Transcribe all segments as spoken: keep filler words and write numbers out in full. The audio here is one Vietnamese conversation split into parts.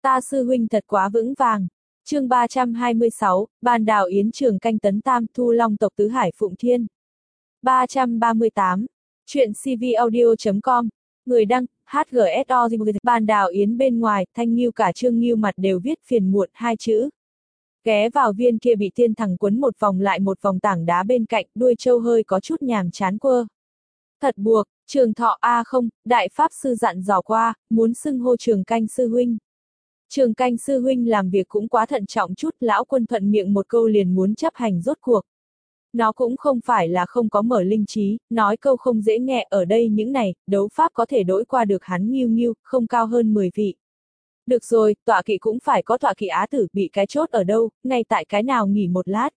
Ta sư huynh thật quá vững vàng. Chương ba trăm hai mươi sáu, Bàn Đào Yến Trường Canh Tấn Tam Thu Long tộc Tứ Hải Phụng Thiên. ba trăm ba mươi tám. Chuyện cvaudio chấm com. Người đăng, hát giê ét o. Bàn Đào Yến bên ngoài, Thanh Nghiêu cả Trương Nghiêu mặt đều viết phiền muộn hai chữ. Ghé vào viên kia bị thiên thẳng quấn một vòng lại một vòng tảng đá bên cạnh, đuôi trâu hơi có chút nhàm chán quơ. Thật buộc, Trường Thọ a à không, Đại Pháp Sư dặn dò qua, muốn xưng hô Trường Canh Sư huynh. Trường Canh Sư huynh làm việc cũng quá thận trọng chút, lão quân thuận miệng một câu liền muốn chấp hành rốt cuộc. Nó cũng không phải là không có mở linh trí, nói câu không dễ nghe ở đây những này, đấu pháp có thể đổi qua được hắn Nghiêu Nghiêu, không cao hơn mười vị. Được rồi, tọa kỵ cũng phải có tọa kỵ á tử, bị cái chốt ở đâu, ngay tại cái nào nghỉ một lát.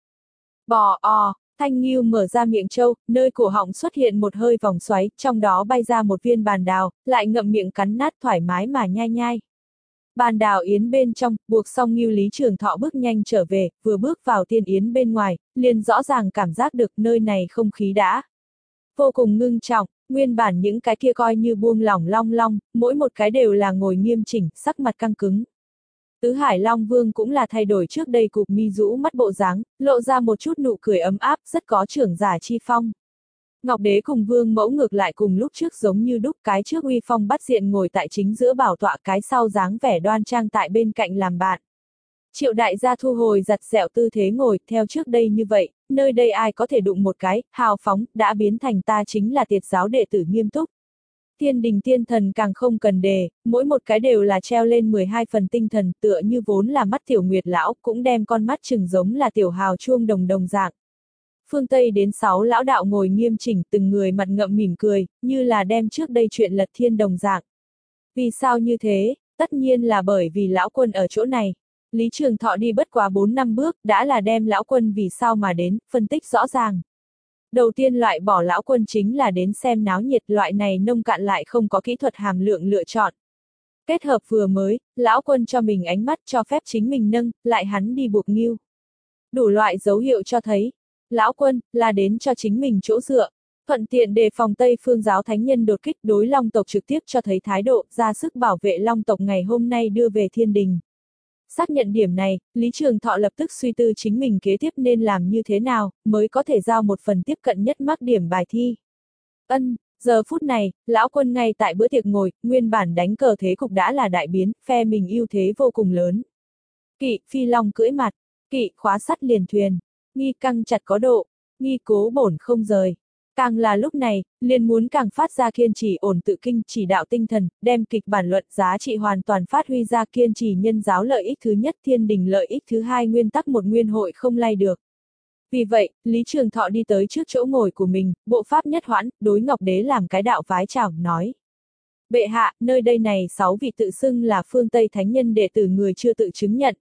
Bò o, Thanh Nghiêu mở ra miệng trâu, nơi cổ họng xuất hiện một hơi vòng xoáy, trong đó bay ra một viên bàn đào, lại ngậm miệng cắn nát thoải mái mà nhai nhai. Bàn Đào Yến bên trong, buộc xong Nghiêu Lý Trường Thọ bước nhanh trở về, vừa bước vào tiên yến bên ngoài, liền rõ ràng cảm giác được nơi này không khí đã vô cùng ngưng trọng, nguyên bản những cái kia coi như buông lỏng long long, mỗi một cái đều là ngồi nghiêm chỉnh, sắc mặt căng cứng. Tứ Hải Long Vương cũng là thay đổi trước đây cụp mi rũ mắt bộ dáng, lộ ra một chút nụ cười ấm áp, rất có trưởng giả chi phong. Ngọc Đế cùng Vương Mẫu ngược lại cùng lúc trước giống như đúc, cái trước uy phong bắt diện ngồi tại chính giữa bảo tọa, cái sau dáng vẻ đoan trang tại bên cạnh làm bạn. Triệu đại gia thu hồi giặt dẹo tư thế ngồi, theo trước đây như vậy, nơi đây ai có thể đụng một cái, hào phóng, đã biến thành ta chính là tiệt giáo đệ tử nghiêm túc. Thiên đình tiên thần càng không cần đề, mỗi một cái đều là treo lên mười hai phần tinh thần, tựa như vốn là mắt tiểu nguyệt lão, cũng đem con mắt chừng giống là tiểu hào chuông đồng đồng dạng. Phương Tây đến sáu lão đạo ngồi nghiêm chỉnh, từng người mặt ngậm mỉm cười, như là đem trước đây chuyện lật thiên đồng dạng. Vì sao như thế? Tất nhiên là bởi vì lão quân ở chỗ này. Lý Trường Thọ đi bất quá bốn năm bước, đã là đem lão quân vì sao mà đến, phân tích rõ ràng. Đầu tiên loại bỏ lão quân chính là đến xem náo nhiệt, loại này nông cạn lại không có kỹ thuật hàm lượng lựa chọn. Kết hợp vừa mới, lão quân cho mình ánh mắt cho phép chính mình nâng, lại hắn đi buộc Nghiêu. Đủ loại dấu hiệu cho thấy, lão quân, là đến cho chính mình chỗ dựa. Thuận tiện đề phòng Tây Phương giáo thánh nhân đột kích đối Long tộc trực tiếp cho thấy thái độ, ra sức bảo vệ Long tộc ngày hôm nay đưa về thiên đình. Xác nhận điểm này, Lý Trường Thọ lập tức suy tư chính mình kế tiếp nên làm như thế nào, mới có thể giao một phần tiếp cận nhất mắc điểm bài thi. Ân, giờ phút này, lão quân ngay tại bữa tiệc ngồi, nguyên bản đánh cờ thế cục đã là đại biến, phe mình ưu thế vô cùng lớn. Kỵ, phi long cưỡi mặt, kỵ, khóa sắt liền thuyền. Nghi căng chặt có độ, nghi cố bổn không rời. Càng là lúc này, liền muốn càng phát ra kiên trì ổn tự kinh chỉ đạo tinh thần, đem kịch bản luận giá trị hoàn toàn phát huy ra kiên trì nhân giáo lợi ích thứ nhất thiên đình lợi ích thứ hai nguyên tắc một nguyên hội không lay được. Vì vậy, Lý Trường Thọ đi tới trước chỗ ngồi của mình, bộ pháp nhất hoãn, đối Ngọc Đế làm cái đạo vái chào, nói. Bệ hạ, nơi đây này sáu vị tự xưng là phương Tây thánh nhân đệ tử người chưa tự chứng nhận.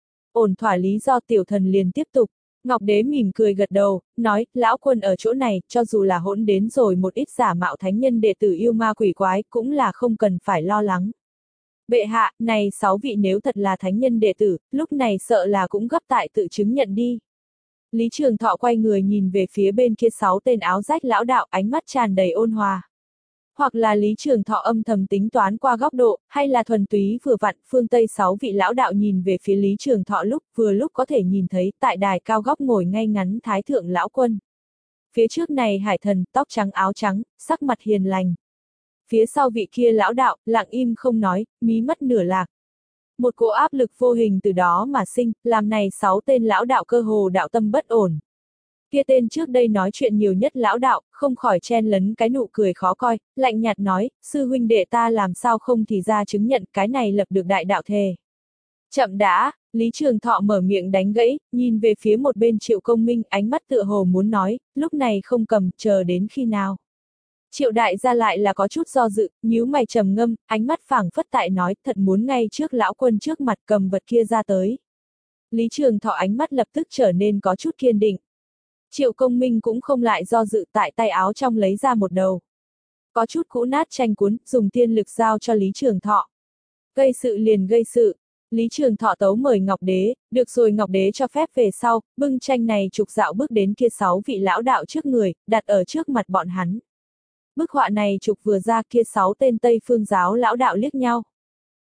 Ổn thỏa lý do tiểu thần liền tiếp tục. Ngọc Đế mỉm cười gật đầu, nói, lão quân ở chỗ này, cho dù là hỗn đến rồi một ít giả mạo thánh nhân đệ tử yêu ma quỷ quái, cũng là không cần phải lo lắng. Bệ hạ, này sáu vị nếu thật là thánh nhân đệ tử, lúc này sợ là cũng gấp tại tự chứng nhận đi. Lý Trường Thọ quay người nhìn về phía bên kia sáu tên áo rách lão đạo, ánh mắt tràn đầy ôn hòa. Hoặc là Lý Trường Thọ âm thầm tính toán qua góc độ, hay là thuần túy vừa vặn, phương Tây sáu vị lão đạo nhìn về phía Lý Trường Thọ lúc vừa lúc có thể nhìn thấy tại đài cao góc ngồi ngay ngắn thái thượng lão quân. Phía trước này hải thần, tóc trắng áo trắng, sắc mặt hiền lành. Phía sau vị kia lão đạo, lặng im không nói, mí mắt nửa lạc. Một cỗ áp lực vô hình từ đó mà sinh, làm này sáu tên lão đạo cơ hồ đạo tâm bất ổn. Kia tên trước đây nói chuyện nhiều nhất lão đạo, không khỏi chen lấn cái nụ cười khó coi, lạnh nhạt nói, sư huynh đệ ta làm sao không thì ra chứng nhận cái này lập được đại đạo thề. Chậm đã, Lý Trường Thọ mở miệng đánh gãy, nhìn về phía một bên Triệu Công Minh, ánh mắt tựa hồ muốn nói, lúc này không cầm, chờ đến khi nào. Triệu đại gia lại là có chút do dự, nhíu mày trầm ngâm, ánh mắt phảng phất tại nói, thật muốn ngay trước lão quân trước mặt cầm vật kia ra tới. Lý Trường Thọ ánh mắt lập tức trở nên có chút kiên định. Triệu Công Minh cũng không lại do dự, tại tay áo trong lấy ra một đầu. Có chút cũ nát tranh cuốn, dùng tiên lực giao cho Lý Trường Thọ. Gây sự liền gây sự. Lý Trường Thọ tấu mời Ngọc Đế, được rồi Ngọc Đế cho phép về sau, bưng tranh này trục dạo bước đến kia sáu vị lão đạo trước người, đặt ở trước mặt bọn hắn. Bức họa này trục vừa ra kia sáu tên Tây Phương giáo lão đạo liếc nhau.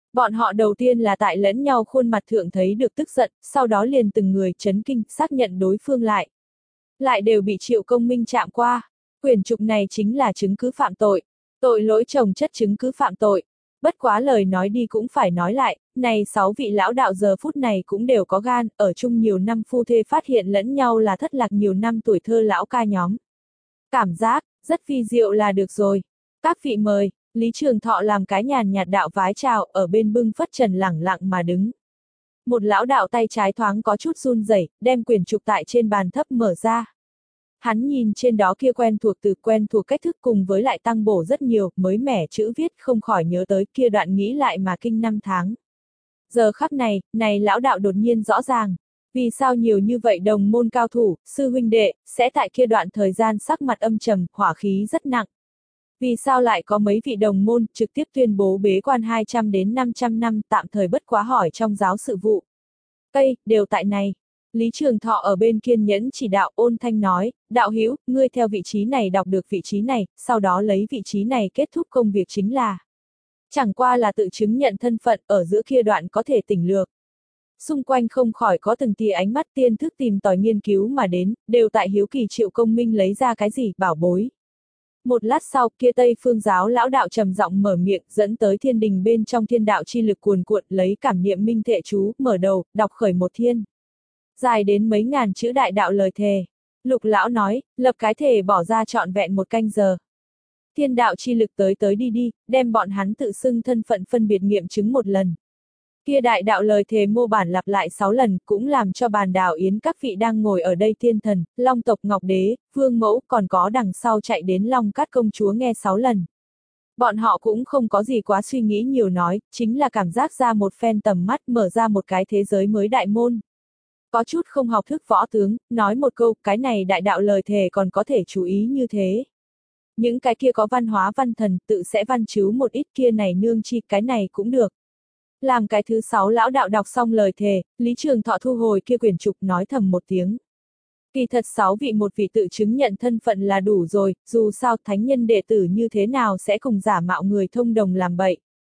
Bọn họ đầu tiên là tại lẫn nhau khuôn mặt thượng thấy được tức giận, sau đó liền từng người chấn kinh, xác nhận đối phương lại. Lại đều bị Triệu Công Minh chạm qua. Quyển trục này chính là chứng cứ phạm tội. Tội lỗi chồng chất chứng cứ phạm tội. Bất quá lời nói đi cũng phải nói lại, này sáu vị lão đạo giờ phút này cũng đều có gan, ở chung nhiều năm phu thê phát hiện lẫn nhau là thất lạc nhiều năm tuổi thơ lão ca nhóm. Cảm giác, rất phi diệu là được rồi. Các vị mời, Lý Trường Thọ làm cái nhàn nhạt đạo vái chào, ở bên bưng phất trần lẳng lặng mà đứng. Một lão đạo tay trái thoáng có chút run rẩy, đem quyển trục tại trên bàn thấp mở ra. Hắn nhìn trên đó kia quen thuộc từ quen thuộc cách thức cùng với lại tăng bổ rất nhiều, mới mẻ chữ viết không khỏi nhớ tới kia đoạn nghĩ lại mà kinh năm tháng. Giờ khắc này, này lão đạo đột nhiên rõ ràng. Vì sao nhiều như vậy đồng môn cao thủ, sư huynh đệ, sẽ tại kia đoạn thời gian sắc mặt âm trầm, hỏa khí rất nặng. Vì sao lại có mấy vị đồng môn trực tiếp tuyên bố bế quan hai trăm đến năm trăm năm tạm thời bất quá hỏi trong giáo sự vụ. Cây, đều tại này. Lý Trường Thọ ở bên kiên nhẫn chỉ đạo ôn thanh nói, đạo hữu, ngươi theo vị trí này đọc được vị trí này, sau đó lấy vị trí này kết thúc công việc chính là. Chẳng qua là tự chứng nhận thân phận ở giữa kia đoạn có thể tỉnh lược. Xung quanh không khỏi có từng tia ánh mắt tiên thức tìm tòi nghiên cứu mà đến, đều tại hiếu kỳ Triệu Công Minh lấy ra cái gì, bảo bối. Một lát sau, kia Tây Phương giáo lão đạo trầm giọng mở miệng, dẫn tới thiên đình bên trong thiên đạo chi lực cuồn cuộn, lấy cảm niệm minh thệ chú, mở đầu, đọc khởi một thiên. Dài đến mấy ngàn chữ đại đạo lời thề. Lục lão nói, lập cái thể bỏ ra trọn vẹn một canh giờ. Thiên đạo chi lực tới tới đi đi, đem bọn hắn tự xưng thân phận phân biệt nghiệm chứng một lần. Kia đại đạo lời thề mô bản lặp lại sáu lần, cũng làm cho bàn đảo yến các vị đang ngồi ở đây thiên thần, Long tộc Ngọc Đế, Vương Mẫu, còn có đằng sau chạy đến Long Cát công chúa nghe sáu lần. Bọn họ cũng không có gì quá suy nghĩ nhiều nói, chính là cảm giác ra một phen tầm mắt, mở ra một cái thế giới mới đại môn. Có chút không học thức võ tướng, nói một câu, cái này đại đạo lời thề còn có thể chú ý như thế. Những cái kia có văn hóa văn thần, tự sẽ văn chiếu một ít kia này nương chi, cái này cũng được. Làm cái thứ sáu lão đạo đọc xong lời thề, Lý Trường Thọ thu hồi kia quyển trục nói thầm một tiếng. Kỳ thật sáu vị một vị tự chứng nhận thân phận là đủ rồi, dù sao thánh nhân đệ tử như thế nào sẽ cùng giả mạo người thông đồng làm bậy.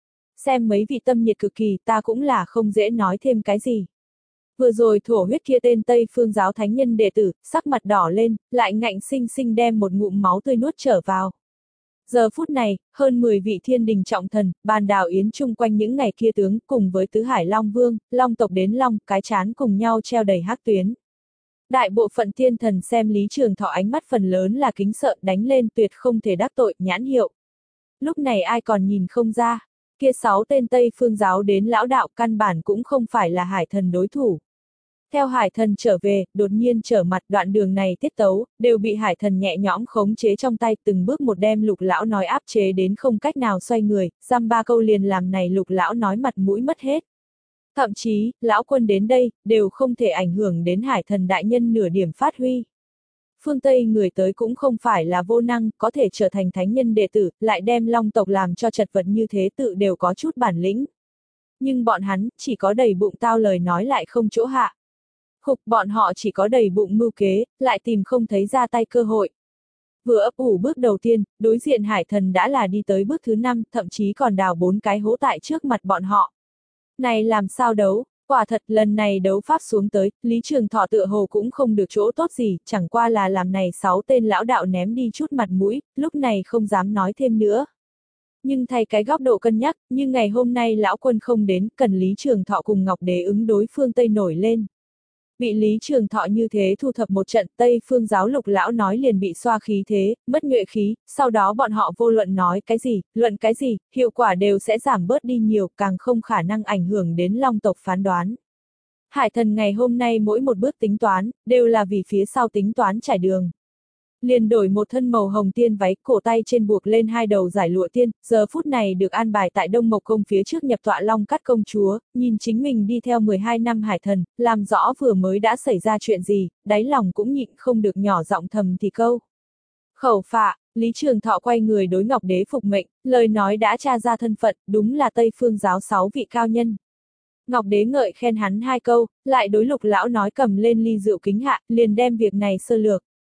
Xem mấy vị tâm nhiệt cực kỳ ta cũng là không dễ nói thêm cái gì. Vừa rồi thổ huyết kia tên Tây Phương giáo thánh nhân đệ tử, sắc mặt đỏ lên, lại ngạnh sinh sinh đem một ngụm máu tươi nuốt trở vào. Giờ phút này, hơn mười vị thiên đình trọng thần, bàn đảo yến chung quanh những ngày kia tướng, cùng với tứ hải Long Vương, Long tộc đến Long, cái chán cùng nhau treo đầy hắc tuyến. Đại bộ phận thiên thần xem Lý Trường Thọ ánh mắt phần lớn là kính sợ, đánh lên tuyệt không thể đắc tội, nhãn hiệu. Lúc này ai còn nhìn không ra, kia sáu tên Tây Phương giáo đến lão đạo căn bản cũng không phải là hải thần đối thủ. Theo hải thần trở về, đột nhiên trở mặt đoạn đường này tiết tấu, đều bị hải thần nhẹ nhõm khống chế trong tay từng bước một đem lục lão nói áp chế đến không cách nào xoay người, dăm ba câu liền làm này lục lão nói mặt mũi mất hết. Thậm chí, lão quân đến đây, đều không thể ảnh hưởng đến hải thần đại nhân nửa điểm phát huy. Phương Tây người tới cũng không phải là vô năng, có thể trở thành thánh nhân đệ tử, lại đem Long tộc làm cho chật vật như thế tự đều có chút bản lĩnh. Nhưng bọn hắn, chỉ có đầy bụng tao lời nói lại không chỗ hạ. Khục, bọn họ chỉ có đầy bụng mưu kế, lại tìm không thấy ra tay cơ hội. Vừa ấp ủ bước đầu tiên, đối diện hải thần đã là đi tới bước thứ năm, thậm chí còn đào bốn cái hố tại trước mặt bọn họ. Này làm sao đấu, quả thật lần này đấu pháp xuống tới, Lý Trường Thọ tựa hồ cũng không được chỗ tốt gì, chẳng qua là làm này sáu tên lão đạo ném đi chút mặt mũi, lúc này không dám nói thêm nữa. Nhưng thay cái góc độ cân nhắc, như ngày hôm nay lão quân không đến, cần Lý Trường Thọ cùng Ngọc Đế ứng đối phương Tây nổi lên. Bị Lý Trường Thọ như thế thu thập một trận, Tây Phương giáo lục lão nói liền bị xoa khí thế, mất nhuệ khí, sau đó bọn họ vô luận nói cái gì, luận cái gì, hiệu quả đều sẽ giảm bớt đi nhiều, càng không khả năng ảnh hưởng đến Long tộc phán đoán. Hải thần ngày hôm nay mỗi một bước tính toán, đều là vì phía sau tính toán trải đường. Liền đổi một thân màu hồng tiên váy, cổ tay trên buộc lên hai đầu giải lụa tiên, giờ phút này được an bài tại Đông Mộc Công phía trước nhập tọa Long Cát công chúa, nhìn chính mình đi theo mười hai năm hải thần, làm rõ vừa mới đã xảy ra chuyện gì, đáy lòng cũng nhịn không được nhỏ giọng thầm thì câu. Khẩu phạ, Lý Trường Thọ quay người đối Ngọc Đế phục mệnh, lời nói đã tra ra thân phận, đúng là Tây Phương giáo sáu vị cao nhân. Ngọc Đế ngợi khen hắn hai câu, lại đối lục lão nói cầm lên ly rượu kính hạ, liền đem việc này sơ lược.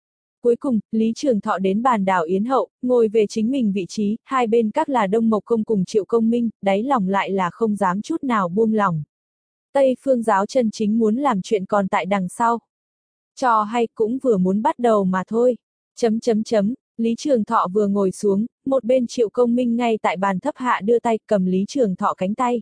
Cuối cùng, Lý Trường Thọ đến bàn đảo yến hậu, ngồi về chính mình vị trí, hai bên các là Đông Mộc Công cùng Triệu Công Minh, đáy lòng lại là không dám chút nào buông lỏng. Tây Phương giáo chân chính muốn làm chuyện còn tại đằng sau. Trò hay cũng vừa muốn bắt đầu mà thôi. Chấm chấm chấm, Lý Trường Thọ vừa ngồi xuống, một bên Triệu Công Minh ngay tại bàn thấp hạ đưa tay cầm Lý Trường Thọ cánh tay.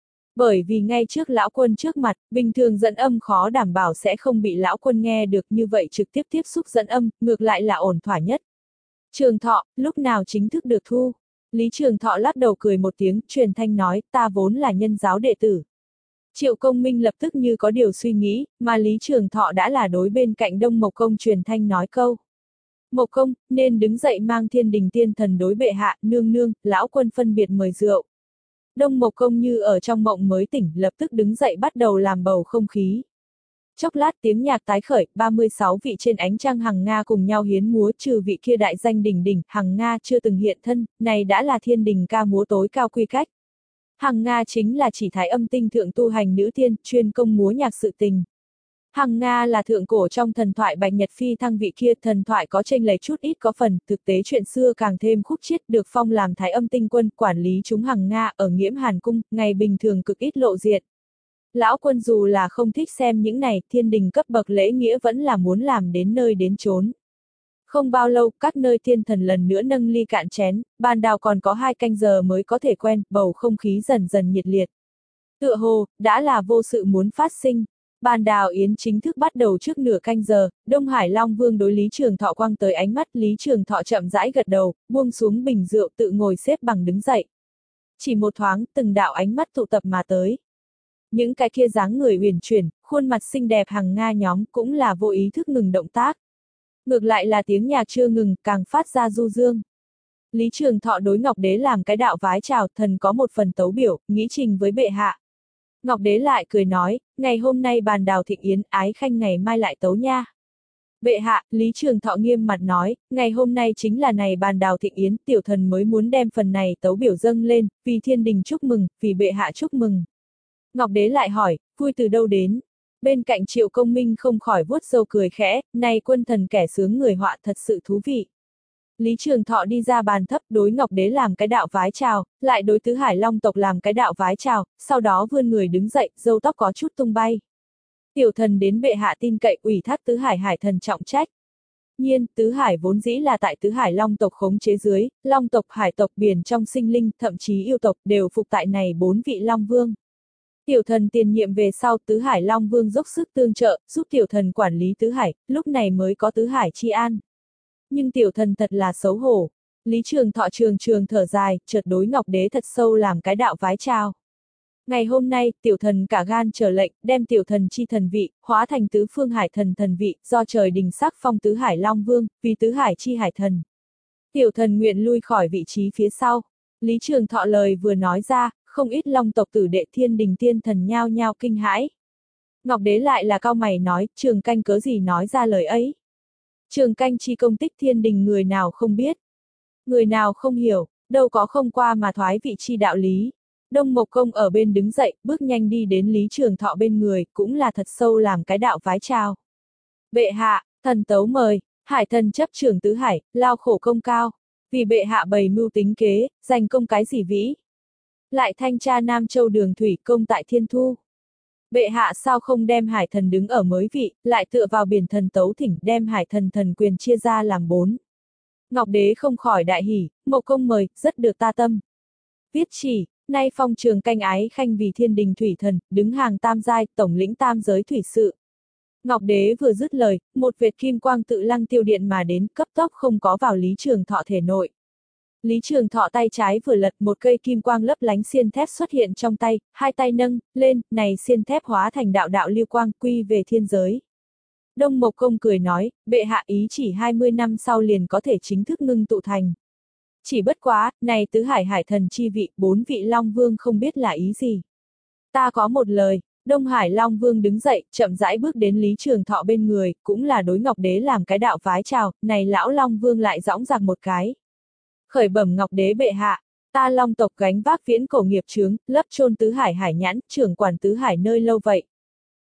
Bởi vì ngay trước lão quân trước mặt, bình thường dẫn âm khó đảm bảo sẽ không bị lão quân nghe được, như vậy trực tiếp tiếp xúc dẫn âm, ngược lại là ổn thỏa nhất. Trường Thọ, lúc nào chính thức được thu? Lý Trường Thọ lắc đầu cười một tiếng, truyền thanh nói, ta vốn là nhân giáo đệ tử. Triệu Công Minh lập tức như có điều suy nghĩ, mà Lý Trường Thọ đã là đối bên cạnh Đông Mộc Công truyền thanh nói câu. Mộc Công, nên đứng dậy mang thiên đình tiên thần đối bệ hạ, nương nương, lão quân phân biệt mời rượu. Đông Mộc Công như ở trong mộng mới tỉnh, lập tức đứng dậy bắt đầu làm bầu không khí. Chốc lát tiếng nhạc tái khởi, ba mươi sáu vị trên ánh trăng hằng Nga cùng nhau hiến múa, trừ vị kia đại danh đỉnh đỉnh, hằng Nga chưa từng hiện thân, này đã là thiên đình ca múa tối cao quy cách. Hằng Nga chính là chỉ thái âm tinh thượng tu hành nữ tiên, chuyên công múa nhạc sự tình. Hằng Nga là thượng cổ trong thần thoại Bạch Nhật Phi thăng vị kia, thần thoại có chênh lệch chút ít có phần, thực tế chuyện xưa càng thêm khúc chiết, được phong làm thái âm tinh quân, quản lý chúng Hằng Nga ở Nghiễm Hàn Cung, ngày bình thường cực ít lộ diện. Lão quân dù là không thích xem những này, thiên đình cấp bậc lễ nghĩa vẫn là muốn làm đến nơi đến chốn. Không bao lâu, các nơi thiên thần lần nữa nâng ly cạn chén, bàn đào còn có hai canh giờ mới có thể quen, bầu không khí dần dần nhiệt liệt. Tựa hồ, đã là vô sự muốn phát sinh. Bàn đào yến chính thức bắt đầu trước nửa canh giờ, Đông Hải Long Vương đối Lý Trường Thọ quăng tới ánh mắt, Lý Trường Thọ chậm rãi gật đầu, buông xuống bình rượu tự ngồi xếp bằng đứng dậy. Chỉ một thoáng, từng đạo ánh mắt tụ tập mà tới. Những cái kia dáng người uyển chuyển, khuôn mặt xinh đẹp Hằng Nga nhóm cũng là vô ý thức ngừng động tác. Ngược lại là tiếng nhạc chưa ngừng, càng phát ra du dương. Lý Trường Thọ đối Ngọc Đế làm cái đạo vái chào, thần có một phần tấu biểu, nghĩ trình với bệ hạ. Ngọc Đế lại cười nói, ngày hôm nay bàn đào thịnh yến, ái khanh ngày mai lại tấu nha. Bệ hạ, Lý Trường Thọ nghiêm mặt nói, ngày hôm nay chính là này bàn đào thịnh yến, tiểu thần mới muốn đem phần này tấu biểu dâng lên, vì thiên đình chúc mừng, vì bệ hạ chúc mừng. Ngọc Đế lại hỏi, vui từ đâu đến? Bên cạnh Triệu Công Minh không khỏi vuốt râu cười khẽ, này quân thần kẻ sướng người họa thật sự thú vị. Lý Trường Thọ đi ra bàn thấp, đối Ngọc Đế làm cái đạo vái chào, lại đối Tứ Hải Long tộc làm cái đạo vái chào, sau đó vươn người đứng dậy, râu tóc có chút tung bay. Tiểu thần đến bệ hạ tin cậy, ủy thác Tứ Hải Hải thần trọng trách. Nhiên, Tứ Hải vốn dĩ là tại Tứ Hải Long tộc khống chế dưới, Long tộc, Hải tộc, biển trong sinh linh, thậm chí yêu tộc đều phục tại này bốn vị Long Vương. Tiểu thần tiền nhiệm về sau, Tứ Hải Long Vương dốc sức tương trợ, giúp tiểu thần quản lý Tứ Hải, lúc này mới có Tứ Hải chi an. Nhưng tiểu thần thật là xấu hổ. Lý Trường Thọ trường trường thở dài, chợt đối Ngọc Đế thật sâu làm cái đạo vái chào. Ngày hôm nay, tiểu thần cả gan trở lệnh, đem tiểu thần chi thần vị, hóa thành tứ phương hải thần thần vị, do trời đình sắc phong Tứ Hải Long Vương, vì Tứ Hải chi hải thần. Tiểu thần nguyện lui khỏi vị trí phía sau. Lý Trường Thọ lời vừa nói ra, không ít Long tộc tử đệ thiên đình tiên thần nhao nhao kinh hãi. Ngọc Đế lại là cao mày nói, Trường Canh cớ gì nói ra lời ấy. Trường Canh chi công tích thiên đình người nào không biết. Người nào không hiểu, đâu có không qua mà thoái vị chi đạo lý. Đông Mộc Công ở bên đứng dậy, bước nhanh đi đến Lý Trường Thọ bên người, cũng là thật sâu làm cái đạo vái chào. Bệ hạ, thần tấu mời, hải thần chấp trưởng Tứ Hải, lao khổ công cao. Vì bệ hạ bày mưu tính kế, giành công cái gì vĩ. Lại thanh tra Nam Châu Đường Thủy công tại Thiên Thu. Bệ hạ sao không đem hải thần đứng ở mới vị, lại tựa vào biển thần tấu thỉnh đem hải thần thần quyền chia ra làm bốn. Ngọc Đế không khỏi đại hỉ, Mộc Công mời, rất được ta tâm. Viết chỉ, nay phong Trường Canh ái khanh vì thiên đình thủy thần, đứng hàng tam giai, tổng lĩnh tam giới thủy sự. Ngọc Đế vừa dứt lời, một vệt kim quang tự lăng tiêu điện mà đến, cấp tốc không có vào Lý Trường Thọ thể nội. Lý Trường Thọ tay trái vừa lật, một cây kim quang lấp lánh xiên thép xuất hiện trong tay, hai tay nâng lên, này xiên thép hóa thành đạo đạo lưu quang quy về thiên giới. Đông Mộc Công cười nói, bệ hạ ý chỉ hai mươi năm sau liền có thể chính thức ngưng tụ thành. Chỉ bất quá, này Tứ Hải hải thần chi vị, bốn vị Long Vương không biết là ý gì. Ta có một lời. Đông Hải Long Vương đứng dậy, chậm rãi bước đến Lý Trường Thọ bên người, cũng là đối Ngọc Đế làm cái đạo vái chào, này lão Long Vương lại dõng dạc một cái. Khởi bẩm Ngọc Đế bệ hạ, ta Long tộc gánh vác viễn cổ nghiệp chướng, lấp chôn Tứ Hải hải nhãn, trưởng quản Tứ Hải nơi lâu vậy.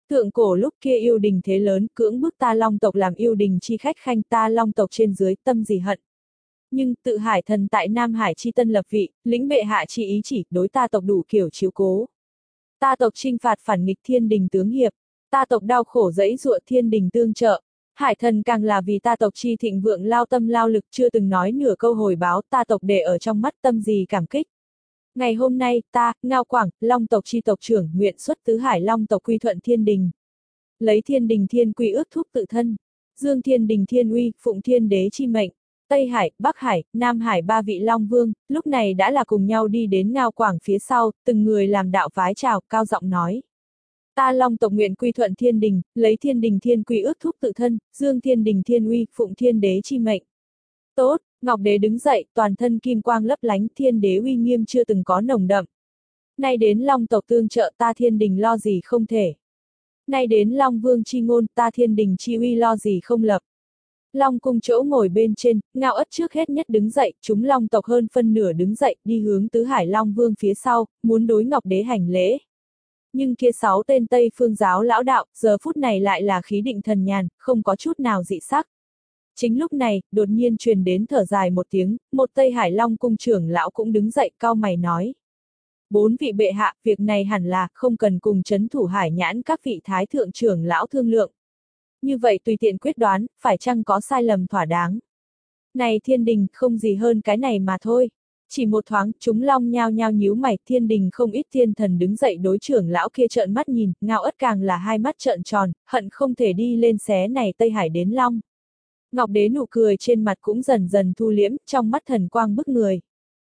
Thượng cổ lúc kia yêu đình thế lớn, cưỡng bức ta Long tộc làm yêu đình chi khách khanh, ta Long tộc trên dưới tâm gì hận. Nhưng tự hải thần tại Nam Hải chi tân lập vị, lĩnh bệ hạ chi ý chỉ, đối ta tộc đủ kiểu chiếu cố. Ta tộc trinh phạt phản nghịch thiên đình tướng hiệp, ta tộc đau khổ dẫy dụa thiên đình tương trợ. Hải thần càng là vì ta tộc chi thịnh vượng lao tâm lao lực, chưa từng nói nửa câu hồi báo, ta tộc để ở trong mắt tâm gì cảm kích. Ngày hôm nay, ta, Ngao Quảng, Long tộc chi tộc trưởng, nguyện xuất tứ hải Long tộc quy thuận thiên đình. Lấy thiên đình thiên quy ước thúc tự thân, dương thiên đình thiên uy, phụng thiên đế chi mệnh. Tây Hải, Bắc Hải, Nam Hải ba vị Long Vương, lúc này đã là cùng nhau đi đến Ngao Quảng phía sau, từng người làm đạo vái chào, cao giọng nói. Ta Long tộc nguyện quy thuận thiên đình, lấy thiên đình thiên quy ước thúc tự thân, dương thiên đình thiên uy, phụng thiên đế chi mệnh. Tốt, Ngọc đế đứng dậy, toàn thân kim quang lấp lánh, thiên đế uy nghiêm chưa từng có nồng đậm. Nay đến Long tộc tương trợ, ta thiên đình lo gì không thể. Nay đến Long Vương chi ngôn, ta thiên đình chi uy lo gì không lập. Long cung chỗ ngồi bên trên, Ngao Ất trước hết nhất đứng dậy, chúng Long tộc hơn phân nửa đứng dậy, đi hướng tứ hải Long Vương phía sau, muốn đối Ngọc đế hành lễ. Nhưng kia sáu tên Tây Phương giáo lão đạo, giờ phút này lại là khí định thần nhàn, không có chút nào dị sắc. Chính lúc này, đột nhiên truyền đến thở dài một tiếng, một Tây Hải Long cung trưởng lão cũng đứng dậy, cau mày nói. Bốn vị bệ hạ, việc này hẳn là, không cần cùng chấn thủ hải nhãn các vị thái thượng trưởng lão thương lượng. Như vậy tùy tiện quyết đoán, phải chăng có sai lầm thỏa đáng. Này thiên đình, không gì hơn cái này mà thôi. Chỉ một thoáng, chúng Long nhao nhao nhíu mày, thiên đình không ít thiên thần đứng dậy đối trưởng lão kia trợn mắt nhìn, Ngao Ất càng là hai mắt trợn tròn, hận không thể đi lên xé này Tây Hải đến Long. Ngọc đế nụ cười trên mặt cũng dần dần thu liễm, trong mắt thần quang bức người.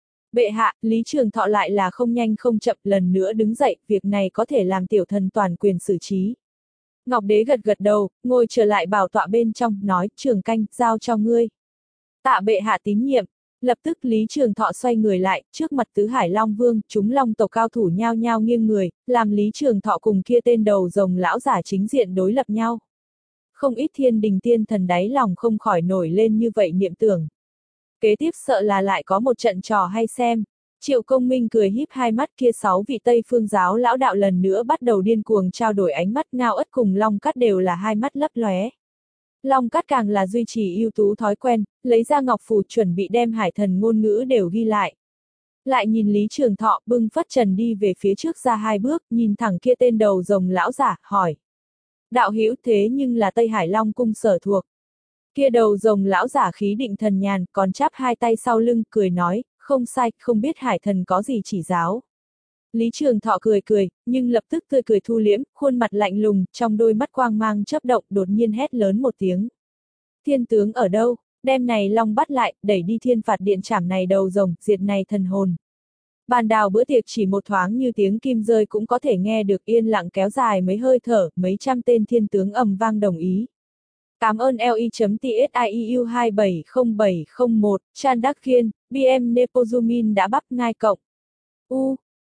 Bệ hạ, Lý Trường Thọ lại là không nhanh không chậm, lần nữa đứng dậy, việc này có thể làm tiểu thần toàn quyền xử trí. Ngọc đế gật gật đầu, ngồi trở lại bảo tọa bên trong, nói, Trường Canh, giao cho ngươi. Tạ bệ hạ tín nhiệm. Lập tức Lý Trường Thọ xoay người lại, trước mặt tứ hải Long Vương, chúng Long tộc cao thủ nhao nhao nghiêng người, làm Lý Trường Thọ cùng kia tên đầu rồng lão giả chính diện đối lập nhau. Không ít thiên đình tiên thần đáy lòng không khỏi nổi lên như vậy niệm tưởng. Kế tiếp sợ là lại có một trận trò hay xem. Triệu Công Minh cười híp hai mắt, kia sáu vị Tây Phương giáo lão đạo lần nữa bắt đầu điên cuồng trao đổi ánh mắt, Ngao Ất cùng Long Cát đều là hai mắt lấp lóe. Long Cát càng là duy trì ưu tú thói quen, lấy ra ngọc phù chuẩn bị đem hải thần ngôn ngữ đều ghi lại. Lại nhìn Lý Trường Thọ bưng phất trần đi về phía trước ra hai bước, nhìn thẳng kia tên đầu rồng lão giả, hỏi. Đạo hữu thế nhưng là Tây Hải Long cung sở thuộc. Kia đầu rồng lão giả khí định thần nhàn, còn chắp hai tay sau lưng, cười nói, không sai, không biết hải thần có gì chỉ giáo. Lý Trường Thọ cười cười, nhưng lập tức tươi cười thu liễm, khuôn mặt lạnh lùng, trong đôi mắt quang mang chớp động, đột nhiên hét lớn một tiếng. Thiên tướng ở đâu? Đem này Long bắt lại, đẩy đi thiên phạt điện trảm này đầu rồng, diệt này thần hồn. Bàn đào bữa tiệc chỉ một thoáng như tiếng kim rơi cũng có thể nghe được, yên lặng kéo dài mấy hơi thở, mấy trăm tên thiên tướng ầm vang đồng ý. Cảm ơn L I.Tsiu hai bảy không bảy không một, Chan Đắc Khiên, bê em Nepozumin đã bắp ngai cộng. U,